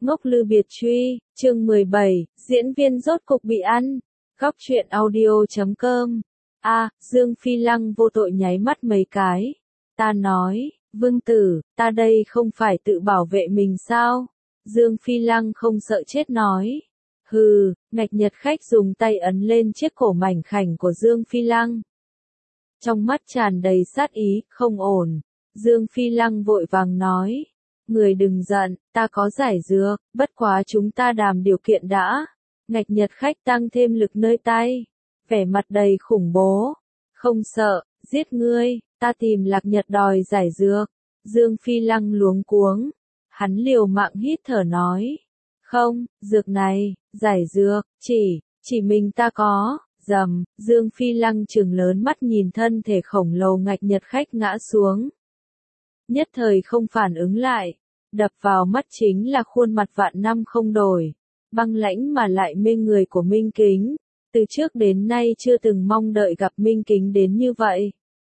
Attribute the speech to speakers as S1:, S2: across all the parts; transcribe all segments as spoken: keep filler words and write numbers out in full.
S1: Ngốc Lư Biệt Truy, chương mười bảy, diễn viên rốt cục bị ăn. Góc truyện audio chấm com. A, Dương Phi Lăng vô tội nháy mắt mấy cái. Ta nói, Vương Tử, ta đây không phải tự bảo vệ mình sao? Dương Phi Lăng không sợ chết nói. Hừ, Ngạch Nhật Khách dùng tay ấn lên chiếc cổ mảnh khảnh của Dương Phi Lăng. Trong mắt tràn đầy sát ý, không ổn. Dương Phi Lăng vội vàng nói. Người đừng giận, ta có giải dược, bất quá chúng ta đàm điều kiện đã. Ngạch Nhật Khách tăng thêm lực nơi tay. Vẻ mặt đầy khủng bố. Không sợ, giết ngươi, ta tìm Lạc Nhật đòi giải dược. Dương Phi Lăng luống cuống. Hắn liều mạng hít thở nói. Không, dược này, giải dược, chỉ, chỉ mình ta có. Dầm, Dương Phi Lăng trừng lớn mắt nhìn thân thể khổng lồ Ngạch Nhật Khách ngã xuống. Nhất thời không phản ứng lại, đập vào mắt chính là khuôn mặt vạn năm không đổi, băng lãnh mà lại mê người của Minh Kính, từ trước đến nay chưa từng mong đợi gặp Minh Kính đến như vậy.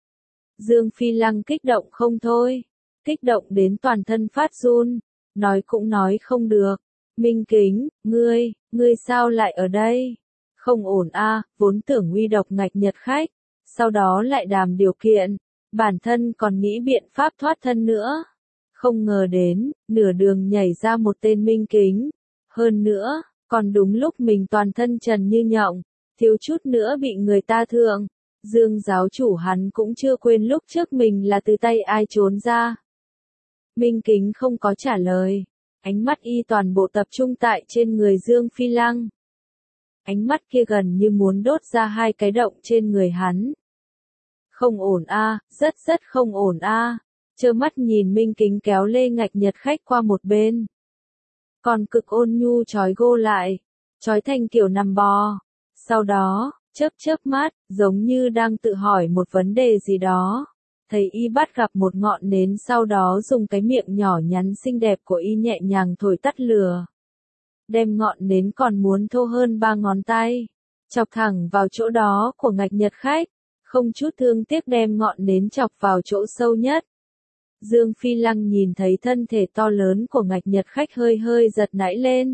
S1: Dương Phi Lăng kích động không thôi, kích động đến toàn thân phát run, nói cũng nói không được. Minh Kính, ngươi, ngươi sao lại ở đây? Không ổn a, à, vốn tưởng uy độc Ngạch Nhật Khách, sau đó lại đàm điều kiện, bản thân còn nghĩ biện pháp thoát thân nữa. Không ngờ đến, nửa đường nhảy ra một tên Minh Kính. Hơn nữa, còn đúng lúc mình toàn thân trần như nhộng, thiếu chút nữa bị người ta thượng. Dương giáo chủ hắn cũng chưa quên lúc trước mình là từ tay ai trốn ra. Minh Kính không có trả lời, ánh mắt y toàn bộ tập trung tại trên người Dương Phi Lăng. Ánh mắt kia gần như muốn đốt ra hai cái động trên người hắn. Không ổn a, à, rất rất không ổn a. À. Trơ mắt nhìn Minh Kính kéo lê Ngạch Nhật Khách qua một bên. Còn cực ôn nhu trói gô lại, trói thành kiểu nằm bò. Sau đó, chớp chớp mắt, giống như đang tự hỏi một vấn đề gì đó. Thấy y bắt gặp một ngọn nến, sau đó dùng cái miệng nhỏ nhắn xinh đẹp của y nhẹ nhàng thổi tắt lửa. Đem ngọn nến còn muốn thô hơn ba ngón tay, chọc thẳng vào chỗ đó của Ngạch Nhật Khách, không chút thương tiếc đem ngọn nến chọc vào chỗ sâu nhất. Dương Phi Lăng nhìn thấy thân thể to lớn của Ngạch Nhật Khách hơi hơi giật nảy lên.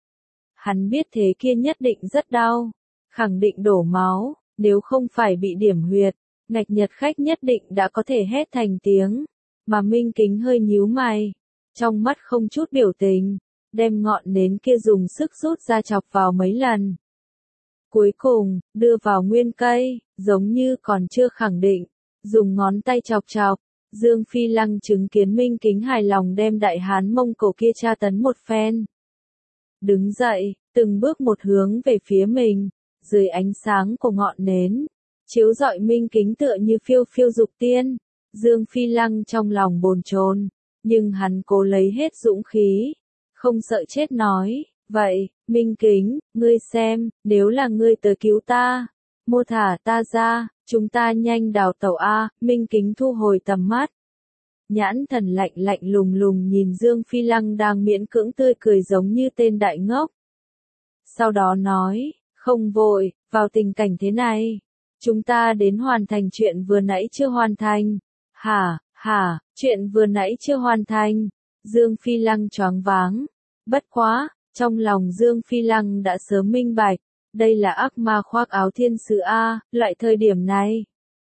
S1: Hắn biết thế kia nhất định rất đau, khẳng định đổ máu, nếu không phải bị điểm huyệt, Ngạch Nhật Khách nhất định đã có thể hét thành tiếng, mà Minh Kính hơi nhíu mày, trong mắt không chút biểu tình, đem ngọn nến kia dùng sức rút ra chọc vào mấy lần. Cuối cùng, đưa vào nguyên cây, giống như còn chưa khẳng định, dùng ngón tay chọc chọc. Dương Phi Lăng chứng kiến Minh Kính hài lòng đem đại hán Mông Cổ kia tra tấn một phen. Đứng dậy, từng bước một hướng về phía mình, dưới ánh sáng của ngọn nến, chiếu rọi Minh Kính tựa như phiêu phiêu dục tiên. Dương Phi Lăng trong lòng bồn chồn, nhưng hắn cố lấy hết dũng khí, không sợ chết nói, vậy, Minh Kính, ngươi xem, nếu là ngươi tới cứu ta, mô thả ta ra, chúng ta nhanh đào tẩu a. Minh Kính thu hồi tầm mắt, nhãn thần lạnh lạnh lùng lùng nhìn Dương Phi Lăng đang miễn cưỡng tươi cười giống như tên đại ngốc. Sau đó nói, không vội, vào tình cảnh thế này, chúng ta đến hoàn thành chuyện vừa nãy chưa hoàn thành. Hả, hả, chuyện vừa nãy chưa hoàn thành. Dương Phi Lăng choáng váng. Bất quá, trong lòng Dương Phi Lăng đã sớm minh bạch, đây là ác ma khoác áo thiên sứ A, loại thời điểm này.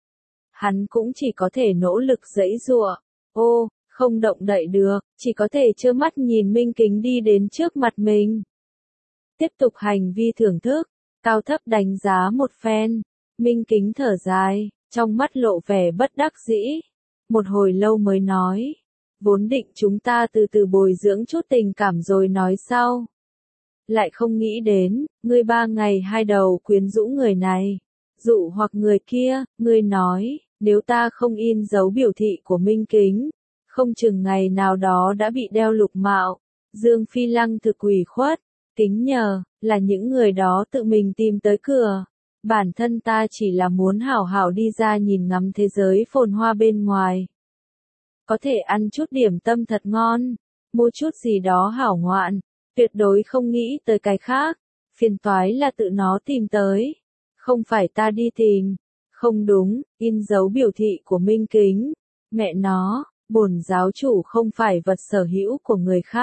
S1: Hắn cũng chỉ có thể nỗ lực giãy giụa, ô, không động đậy được, chỉ có thể trơ mắt nhìn Minh Kính đi đến trước mặt mình. Tiếp tục hành vi thưởng thức, cao thấp đánh giá một phen, Minh Kính thở dài, trong mắt lộ vẻ bất đắc dĩ. Một hồi lâu mới nói, vốn định chúng ta từ từ bồi dưỡng chút tình cảm rồi nói sau. Lại không nghĩ đến, ngươi ba ngày hai đầu quyến rũ người này, dụ hoặc người kia, ngươi nói, nếu ta không in dấu biểu thị của Minh Kính, không chừng ngày nào đó đã bị đeo lục mạo. Dương Phi Lăng thực ủy khuất, kính nhờ, là những người đó tự mình tìm tới cửa. Bản thân ta chỉ là muốn hảo hảo đi ra nhìn ngắm thế giới phồn hoa bên ngoài. Có thể ăn chút điểm tâm thật ngon, mua chút gì đó hảo ngoạn, tuyệt đối không nghĩ tới cái khác. Phiền toái là tự nó tìm tới, không phải ta đi tìm. Không đúng, in dấu biểu thị của Minh Kính. Mẹ nó, bổn giáo chủ không phải vật sở hữu của người khác.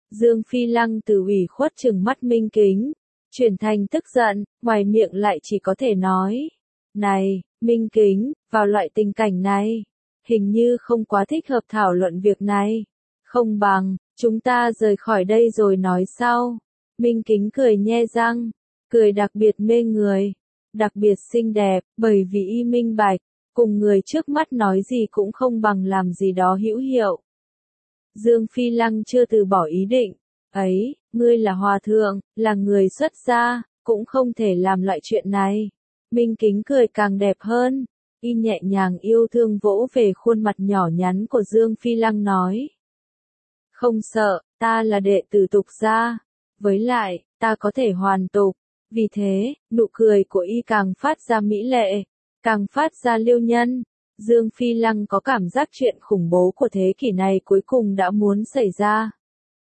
S1: Dương Phi Lăng từ ủy khuất trừng mắt Minh Kính, chuyển thành tức giận, ngoài miệng lại chỉ có thể nói. Này, Minh Kính, vào loại tình cảnh này, hình như không quá thích hợp thảo luận việc này. Không bằng, chúng ta rời khỏi đây rồi nói sau. Minh Kính cười nhe răng, cười đặc biệt mê người, đặc biệt xinh đẹp, bởi vì y minh bạch, cùng người trước mắt nói gì cũng không bằng làm gì đó hữu hiệu. Dương Phi Lăng chưa từ bỏ ý định, ấy, ngươi là hòa thượng, là người xuất gia, cũng không thể làm loại chuyện này. Minh Kính cười càng đẹp hơn, y nhẹ nhàng yêu thương vỗ về khuôn mặt nhỏ nhắn của Dương Phi Lăng nói. Không sợ, ta là đệ tử tục gia, với lại, ta có thể hoàn tục. Vì thế, nụ cười của y càng phát ra mỹ lệ, càng phát ra liêu nhân. Dương Phi Lăng có cảm giác chuyện khủng bố của thế kỷ này cuối cùng đã muốn xảy ra.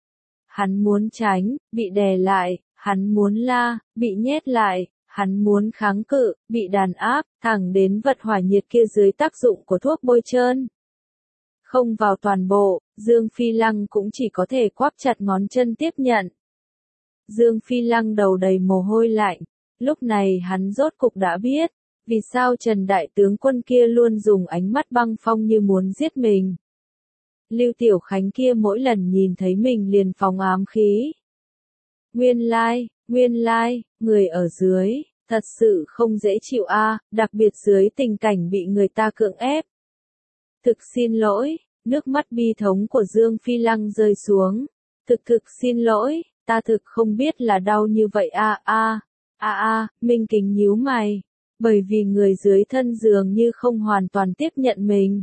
S1: Hắn muốn tránh, bị đè lại, hắn muốn la, bị nhét lại, hắn muốn kháng cự, bị đàn áp, thẳng đến vật hỏa nhiệt kia dưới tác dụng của thuốc bôi trơn. Không vào toàn bộ, Dương Phi Lăng cũng chỉ có thể quắp chặt ngón chân tiếp nhận. Dương Phi Lăng đầu đầy mồ hôi lạnh, lúc này hắn rốt cục đã biết, vì sao Trần Đại Tướng Quân kia luôn dùng ánh mắt băng phong như muốn giết mình. Lưu Tiểu Khánh kia mỗi lần nhìn thấy mình liền phóng ám khí. Nguyên lai, nguyên lai, người ở dưới, thật sự không dễ chịu a, đặc biệt dưới tình cảnh bị người ta cưỡng ép. Thực xin lỗi, nước mắt bi thống của Dương Phi Lăng rơi xuống. Thực thực xin lỗi, ta thực không biết là đau như vậy a a, a a, Minh Kính nhíu mày, bởi vì người dưới thân dường như không hoàn toàn tiếp nhận mình.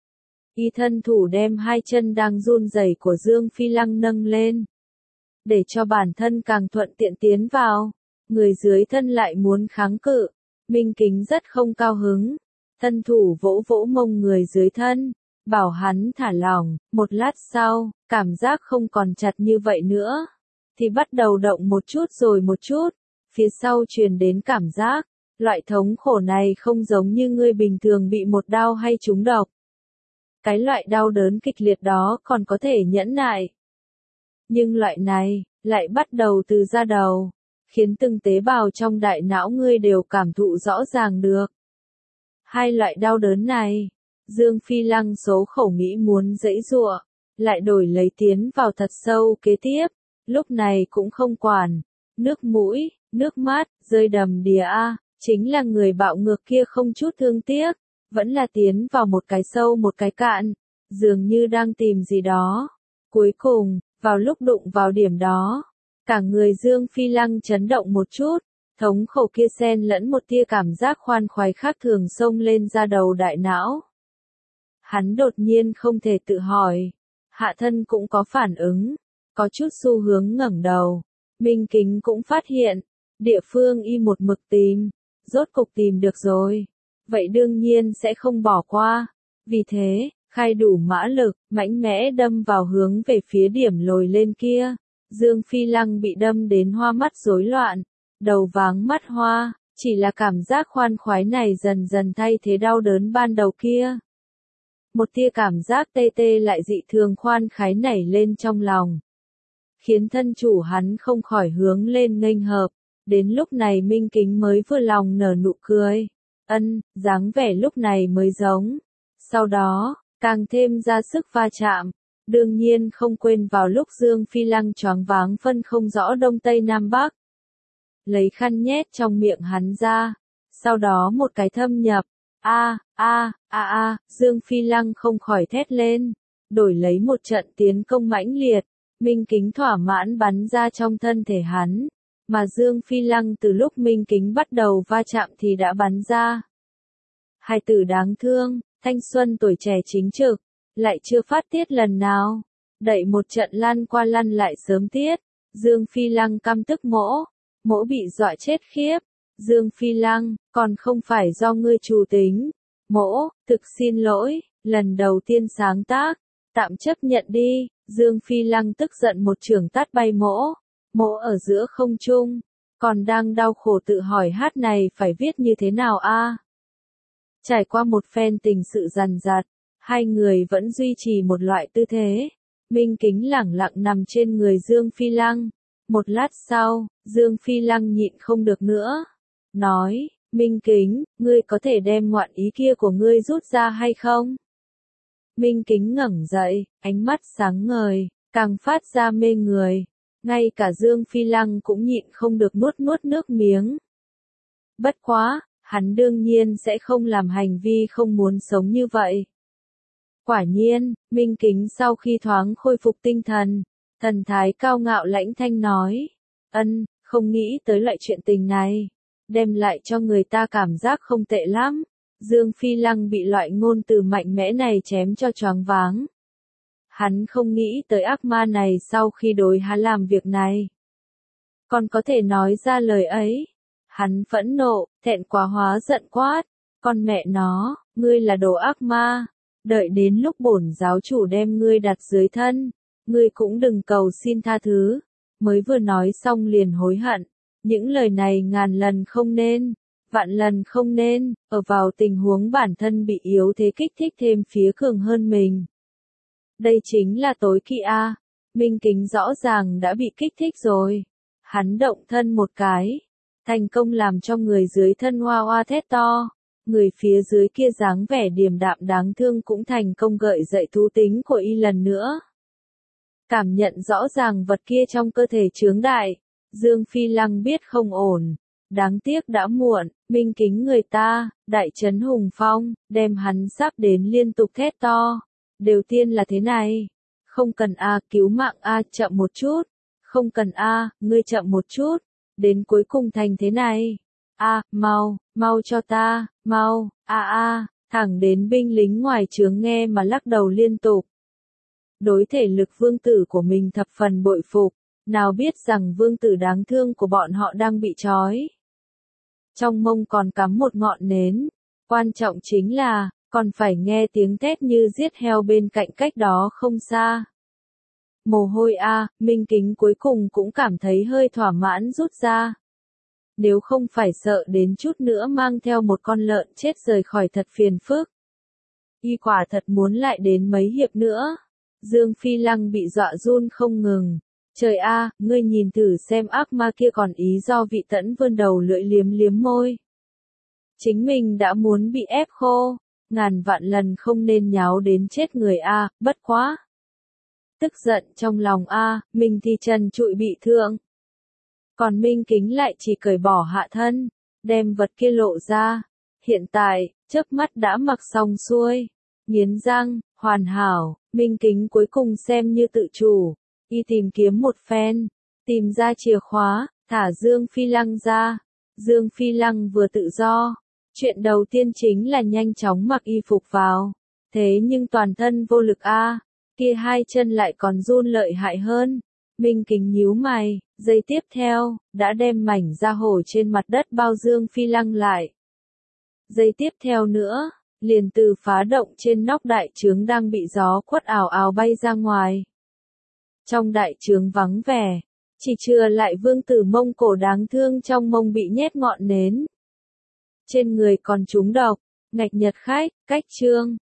S1: Y thân thủ đem hai chân đang run rẩy của Dương Phi Lăng nâng lên, để cho bản thân càng thuận tiện tiến vào. Người dưới thân lại muốn kháng cự, Minh Kính rất không cao hứng, thân thủ vỗ vỗ mông người dưới thân, bảo hắn thả lỏng. Một lát sau, cảm giác không còn chặt như vậy nữa, thì bắt đầu động một chút rồi một chút, phía sau truyền đến cảm giác, loại thống khổ này không giống như người bình thường bị một đau hay trúng độc. Cái loại đau đớn kịch liệt đó còn có thể nhẫn nại. Nhưng loại này, lại bắt đầu từ da đầu, khiến từng tế bào trong đại não ngươi đều cảm thụ rõ ràng được. Hai loại đau đớn này, Dương Phi Lăng số khẩu nghĩ muốn giãy giụa, lại đổi lấy tiến vào thật sâu kế tiếp, lúc này cũng không quản, nước mũi, nước mắt, rơi đầm đìa a, chính là người bạo ngược kia không chút thương tiếc, vẫn là tiến vào một cái sâu một cái cạn, dường như đang tìm gì đó. Cuối cùng, vào lúc đụng vào điểm đó, cả người Dương Phi Lăng chấn động một chút, thống khổ kia xen lẫn một tia cảm giác khoan khoái khác thường xông lên ra đầu đại não. Hắn đột nhiên không thể tự hỏi, hạ thân cũng có phản ứng, có chút xu hướng ngẩng đầu. Minh Kính cũng phát hiện, địa phương y một mực tìm, rốt cục tìm được rồi. Vậy đương nhiên sẽ không bỏ qua. Vì thế, khai đủ mã lực, mạnh mẽ đâm vào hướng về phía điểm lồi lên kia. Dương Phi Lăng bị đâm đến hoa mắt rối loạn, đầu váng mắt hoa, chỉ là cảm giác khoan khoái này dần dần thay thế đau đớn ban đầu kia. Một tia cảm giác tê tê lại dị thường khoan khái nảy lên trong lòng, khiến thân chủ hắn không khỏi hướng lên nghênh hợp. Đến lúc này Minh Kính mới vừa lòng nở nụ cười. Ân, dáng vẻ lúc này mới giống. Sau đó, càng thêm ra sức va chạm. Đương nhiên không quên vào lúc Dương Phi Lăng choáng váng phân không rõ đông tây nam bắc. Lấy khăn nhét trong miệng hắn ra. Sau đó một cái thâm nhập. A, a, a a, Dương Phi Lăng không khỏi thét lên. Đổi lấy một trận tiến công mãnh liệt. Minh Kính thỏa mãn bắn ra trong thân thể hắn. Mà Dương Phi Lăng từ lúc Minh Kính bắt đầu va chạm thì đã bắn ra. Hai tử đáng thương, thanh xuân tuổi trẻ chính trực, lại chưa phát tiết lần nào. Đẩy một trận lăn qua lăn lại sớm tiết. Dương Phi Lăng căm tức mỗ. Mỗ bị dọa chết khiếp. Dương Phi Lăng, còn không phải do ngươi chủ tính. Mỗ, thực xin lỗi, lần đầu tiên sáng tác, tạm chấp nhận đi. Dương Phi Lăng tức giận một chưởng tát bay mỗ. Mỗ ở giữa không trung, còn đang đau khổ tự hỏi hát này phải viết như thế nào a? Trải qua một phen tình sự dằn dặt, hai người vẫn duy trì một loại tư thế, Minh Kính lẳng lặng nằm trên người Dương Phi Lăng. Một lát sau, Dương Phi Lăng nhịn không được nữa. Nói, Minh Kính, ngươi có thể đem ngoạn ý kia của ngươi rút ra hay không? Minh Kính ngẩng dậy, ánh mắt sáng ngời, càng phát ra mê người. Ngay cả Dương Phi Lăng cũng nhịn không được nuốt nuốt nước miếng. Bất quá, hắn đương nhiên sẽ không làm hành vi không muốn sống như vậy. Quả nhiên, Minh Kính sau khi thoáng khôi phục tinh thần, thần thái cao ngạo lãnh thanh nói, ân, không nghĩ tới loại chuyện tình này, đem lại cho người ta cảm giác không tệ lắm. Dương Phi Lăng bị loại ngôn từ mạnh mẽ này chém cho choáng váng. Hắn không nghĩ tới ác ma này sau khi đối hắn làm việc này, còn có thể nói ra lời ấy. Hắn phẫn nộ, thẹn quá hóa giận quát, con mẹ nó, ngươi là đồ ác ma, đợi đến lúc bổn giáo chủ đem ngươi đặt dưới thân, ngươi cũng đừng cầu xin tha thứ. Mới vừa nói xong liền hối hận, những lời này ngàn lần không nên, vạn lần không nên, ở vào tình huống bản thân bị yếu thế kích thích thêm phía cường hơn mình. Đây chính là tối kỵ a. Minh Kính rõ ràng đã bị kích thích rồi. Hắn động thân một cái, thành công làm cho người dưới thân hoa hoa thét to. Người phía dưới kia dáng vẻ điềm đạm đáng thương cũng thành công gợi dậy thú tính của y lần nữa. Cảm nhận rõ ràng vật kia trong cơ thể chướng đại, Dương Phi Lăng biết không ổn. Đáng tiếc đã muộn, Minh Kính người ta, đại trấn hùng phong, đem hắn sắp đến liên tục thét to. Đều tiên là thế này. Không cần a, cứu mạng a, chậm một chút. Không cần a, ngươi chậm một chút. Đến cuối cùng thành thế này. A, mau, mau cho ta, mau, a a, thẳng đến binh lính ngoài trướng nghe mà lắc đầu liên tục. Đối thể lực vương tử của mình thập phần bội phục, nào biết rằng vương tử đáng thương của bọn họ đang bị trói. Trong mông còn cắm một ngọn nến, quan trọng chính là, còn phải nghe tiếng thét như giết heo bên cạnh cách đó không xa. Mồ hôi a, Minh Kính cuối cùng cũng cảm thấy hơi thỏa mãn rút ra. Nếu không phải sợ đến chút nữa mang theo một con lợn chết rời khỏi thật phiền phức. Y quả thật muốn lại đến mấy hiệp nữa. Dương Phi Lăng bị dọa run không ngừng. Trời a, ngươi nhìn thử xem ác ma kia còn ý do vị tẫn vươn đầu lưỡi liếm liếm môi. Chính mình đã muốn bị ép khô, ngàn vạn lần không nên nháo đến chết người a, bất quá. Tức giận trong lòng a, mình thì trần trụi bị thương. Còn Minh Kính lại chỉ cởi bỏ hạ thân, đem vật kia lộ ra. Hiện tại, chớp mắt đã mặc xong xuôi. Nghiến răng, hoàn hảo, Minh Kính cuối cùng xem như tự chủ. Y tìm kiếm một phen, tìm ra chìa khóa, thả Dương Phi Lăng ra. Dương Phi Lăng vừa tự do. Chuyện đầu tiên chính là nhanh chóng mặc y phục vào. Thế nhưng toàn thân vô lực a, kia hai chân lại còn run lợi hại hơn. Minh Kính nhíu mày, giây tiếp theo, đã đem mảnh da hổ trên mặt đất bao Dương Phi Lăng lại. Giây tiếp theo nữa, liền từ phá động trên nóc đại trướng đang bị gió quất ào ào bay ra ngoài. Trong đại trướng vắng vẻ, chỉ chừa lại vương tử Mông Cổ đáng thương trong mông bị nhét ngọn nến. Trên người còn trúng độc, ngạch nhật khách, cách chương.